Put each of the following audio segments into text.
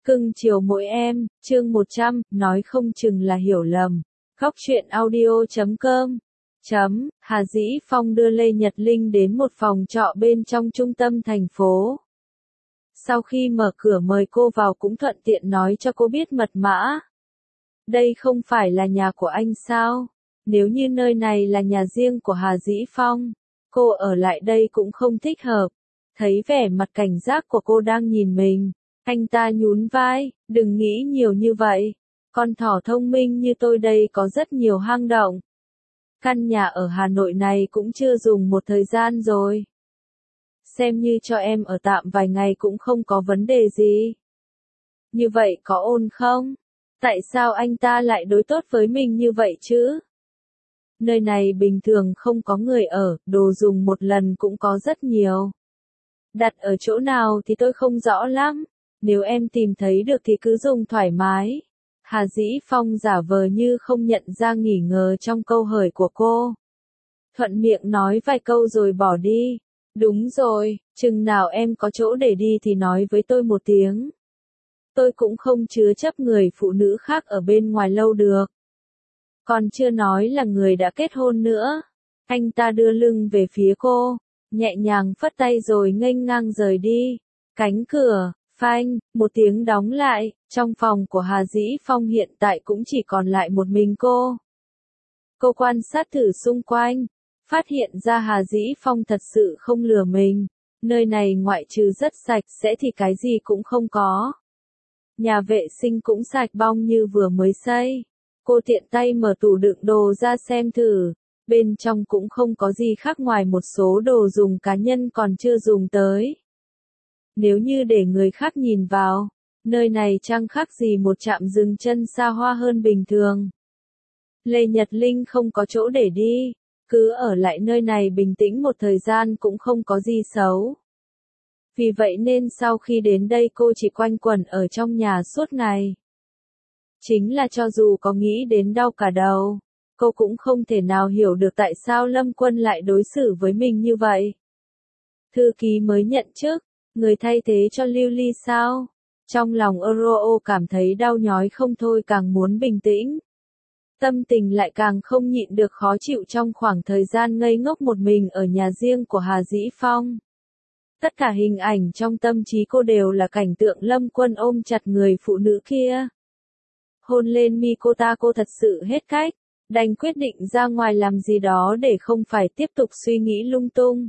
Cưng chiều mỗi em, chương 100, nói không chừng là hiểu lầm. Góc truyện audio.com Hà Dĩ Phong đưa Lê Nhật Linh đến một phòng trọ bên trong trung tâm thành phố. Sau khi mở cửa mời cô vào cũng thuận tiện nói cho cô biết mật mã. Đây không phải là nhà của anh sao? Nếu như nơi này là nhà riêng của Hà Dĩ Phong, cô ở lại đây cũng không thích hợp. Thấy vẻ mặt cảnh giác của cô đang nhìn mình, anh ta nhún vai, đừng nghĩ nhiều như vậy. Con thỏ thông minh như tôi đây có rất nhiều hang động. Căn nhà ở Hà Nội này cũng chưa dùng một thời gian rồi. Xem như cho em ở tạm vài ngày cũng không có vấn đề gì. Như vậy có ổn không? Tại sao anh ta lại đối tốt với mình như vậy chứ? Nơi này bình thường không có người ở, đồ dùng một lần cũng có rất nhiều. Đặt ở chỗ nào thì tôi không rõ lắm, nếu em tìm thấy được thì cứ dùng thoải mái. Hà Dĩ Phong giả vờ như không nhận ra nghi ngờ trong câu hỏi của cô. Thuận miệng nói vài câu rồi bỏ đi. Đúng rồi, chừng nào em có chỗ để đi thì nói với tôi một tiếng. Tôi cũng không chứa chấp người phụ nữ khác ở bên ngoài lâu được. Còn chưa nói là người đã kết hôn nữa. Anh ta đưa lưng về phía cô, nhẹ nhàng phất tay rồi nghênh ngang rời đi. Cánh cửa, phanh, một tiếng đóng lại, trong phòng của Hà Dĩ Phong hiện tại cũng chỉ còn lại một mình cô. Cô quan sát thử xung quanh, phát hiện ra Hà Dĩ Phong thật sự không lừa mình. Nơi này ngoại trừ rất sạch sẽ thì cái gì cũng không có. Nhà vệ sinh cũng sạch bong như vừa mới xây. Cô tiện tay mở tủ đựng đồ ra xem thử. Bên trong cũng không có gì khác ngoài một số đồ dùng cá nhân còn chưa dùng tới. Nếu như để người khác nhìn vào, nơi này chẳng khác gì một trạm dừng chân xa hoa hơn bình thường. Lê Nhật Linh không có chỗ để đi, cứ ở lại nơi này bình tĩnh một thời gian cũng không có gì xấu. Vì vậy nên sau khi đến đây cô chỉ quanh quẩn ở trong nhà suốt ngày. Chính là cho dù có nghĩ đến đau cả đầu, cô cũng không thể nào hiểu được tại sao Lâm Quân lại đối xử với mình như vậy. Thư ký mới nhận chức, người thay thế cho Lưu Ly sao? Trong lòng Oro cảm thấy đau nhói không thôi, càng muốn bình tĩnh. Tâm tình lại càng không nhịn được khó chịu trong khoảng thời gian ngây ngốc một mình ở nhà riêng của Hà Dĩ Phong. Tất cả hình ảnh trong tâm trí cô đều là cảnh tượng Lâm Quân ôm chặt người phụ nữ kia. Hôn lên mi cô ta, cô thật sự hết cách, đành quyết định ra ngoài làm gì đó để không phải tiếp tục suy nghĩ lung tung.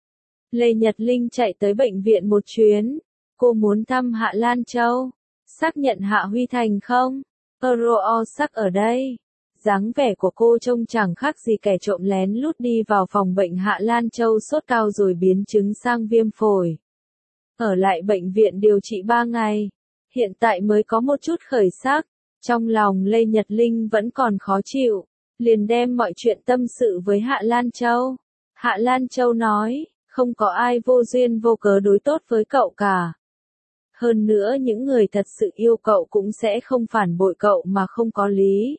Lê Nhật Linh chạy tới bệnh viện một chuyến, cô muốn thăm Hạ Lan Châu, xác nhận Hạ Huy Thành không? Oro sắc ở đây. Dáng vẻ của cô trông chẳng khác gì kẻ trộm lén lút đi vào phòng bệnh Hạ Lan Châu sốt cao rồi biến chứng sang viêm phổi. Ở lại bệnh viện điều trị 3 ngày, hiện tại mới có một chút khởi sắc. Trong lòng Lê Nhật Linh vẫn còn khó chịu, liền đem mọi chuyện tâm sự với Hạ Lan Châu. Hạ Lan Châu nói, không có ai vô duyên vô cớ đối tốt với cậu cả. Hơn nữa những người thật sự yêu cậu cũng sẽ không phản bội cậu mà không có lý.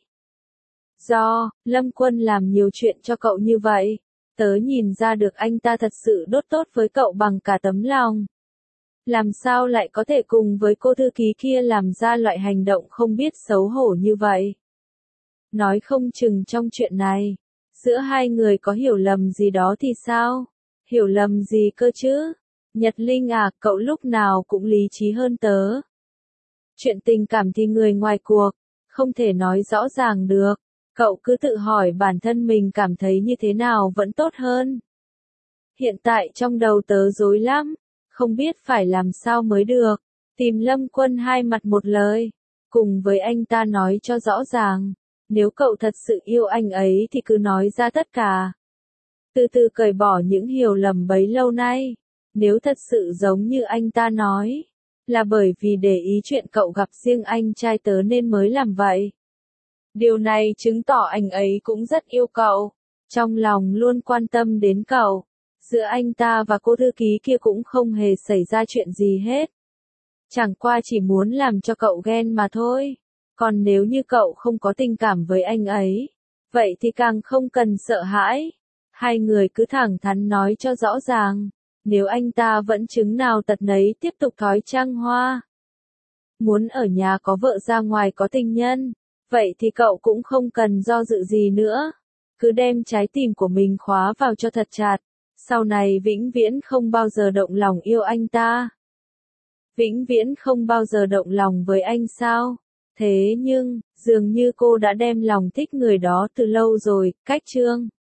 Do Lâm Quân làm nhiều chuyện cho cậu như vậy, tớ nhìn ra được anh ta thật sự đốt tốt với cậu bằng cả tấm lòng. Làm sao lại có thể cùng với cô thư ký kia làm ra loại hành động không biết xấu hổ như vậy? Nói không chừng trong chuyện này, giữa hai người có hiểu lầm gì đó thì sao? Hiểu lầm gì cơ chứ? Nhật Linh à, cậu lúc nào cũng lý trí hơn tớ. Chuyện tình cảm thì người ngoài cuộc, không thể nói rõ ràng được. Cậu cứ tự hỏi bản thân mình cảm thấy như thế nào vẫn tốt hơn. Hiện tại trong đầu tớ rối lắm, không biết phải làm sao mới được. Tìm Lâm Quân hai mặt một lời, cùng với anh ta nói cho rõ ràng. Nếu cậu thật sự yêu anh ấy thì cứ nói ra tất cả. Từ từ cởi bỏ những hiểu lầm bấy lâu nay. Nếu thật sự giống như anh ta nói, là bởi vì để ý chuyện cậu gặp riêng anh trai tớ nên mới làm vậy. Điều này chứng tỏ anh ấy cũng rất yêu cậu, trong lòng luôn quan tâm đến cậu. Giữa anh ta và cô thư ký kia cũng không hề xảy ra chuyện gì hết. Chẳng qua chỉ muốn làm cho cậu ghen mà thôi. Còn nếu như cậu không có tình cảm với anh ấy, vậy thì càng không cần sợ hãi. Hai người cứ thẳng thắn nói cho rõ ràng. Nếu anh ta vẫn chứng nào tật nấy tiếp tục thói trăng hoa, muốn ở nhà có vợ ra ngoài có tình nhân, vậy thì cậu cũng không cần do dự gì nữa. Cứ đem trái tim của mình khóa vào cho thật chặt, sau này vĩnh viễn không bao giờ động lòng yêu anh ta. Vĩnh viễn không bao giờ động lòng với anh sao? Thế nhưng, dường như cô đã đem lòng thích người đó từ lâu rồi, cách chương.